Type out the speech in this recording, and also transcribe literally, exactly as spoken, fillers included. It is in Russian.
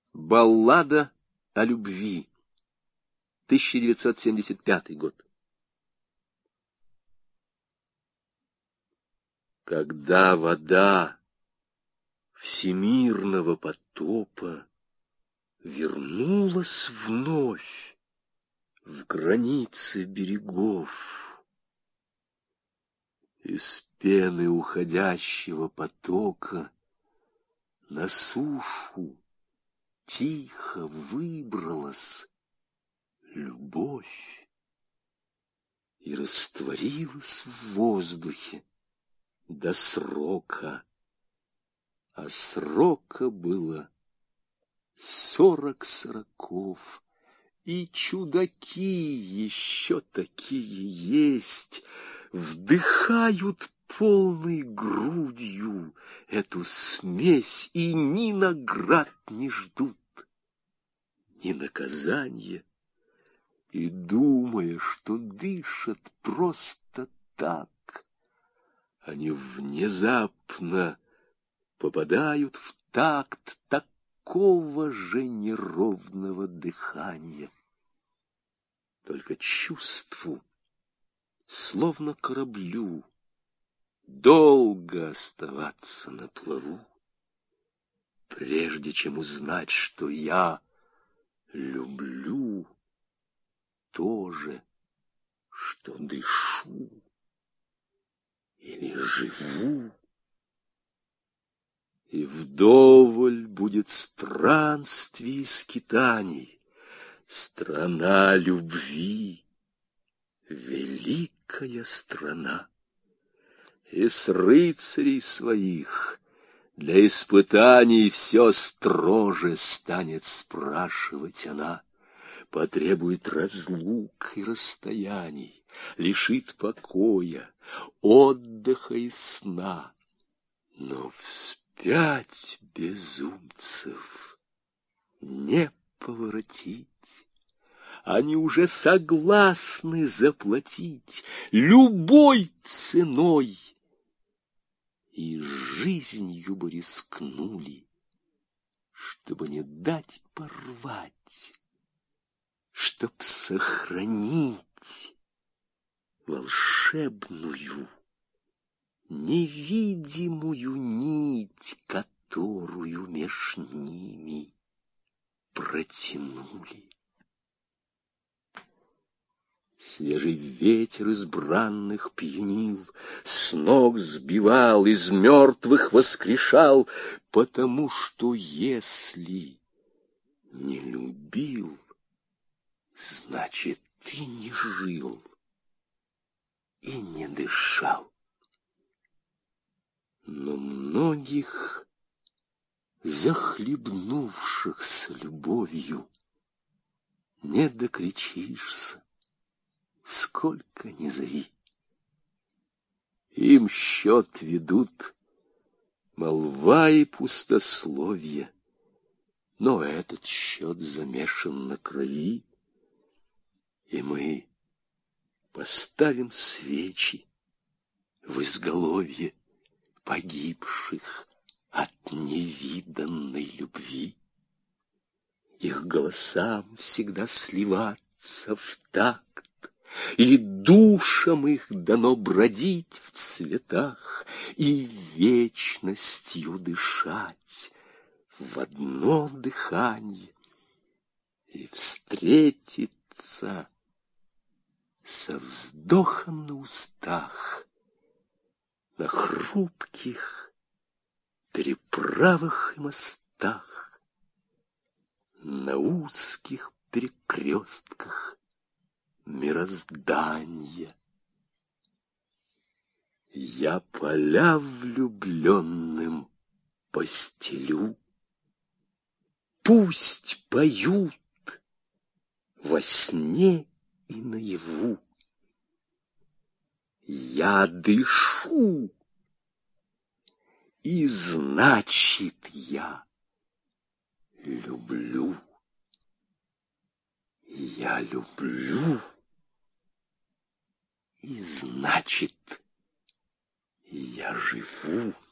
Баллада о любви. тысяча девятьсот семьдесят пятый год. Когда вода всемирного потопа вернулась вновь в границы берегов, из пены уходящего потока на сушу тихо выбралась любовь и растворилась в воздухе до срока, а срока было сорок сороков, и чудаки еще такие есть, вдыхают полной грудью эту смесь и ни наград не ждут, ни наказания, и, думая, что дышат просто так, они внезапно попадают в такт такого же неровного дыхания. Только чувству, словно кораблю, долго оставаться на плаву, прежде чем узнать, что я люблю то же, что дышу или живу. И вдоволь будет странствий и скитаний, страна любви, великая страна. И с рыцарей своих для испытаний все строже станет спрашивать она, потребует разлук и расстояний, лишит покоя, отдыха и сна. Но вспять безумцев не поворотить. Они уже согласны заплатить любой ценой, и жизнью бы рискнули, чтобы не дать порвать, чтоб сохранить волшебную, невидимую нить, которую меж ними протянули. Свежий ветер из бранных пьянил, с ног сбивал, из мертвых воскрешал, потому что если не любил, значит, ты не жил и не дышал. Но многих, захлебнувшихся любовью, не докричишься, сколько ни зови. Им счет ведут молва и пустословие, но этот счет замешан на крови, и мы поставим свечи в изголовье погибших от невиданной любви. Их голосам всегда сливаться в такт, и душам их дано бродить в цветах, и вечностью дышать в одно дыхание, и встретиться со вздохом на устах на хрупких переправах и мостах, на узких перекрестках мироздания. Я поля влюбленным постелю, пусть поют во сне и наяву. Я дышу, и значит, я люблю. Я люблю, и значит, я живу.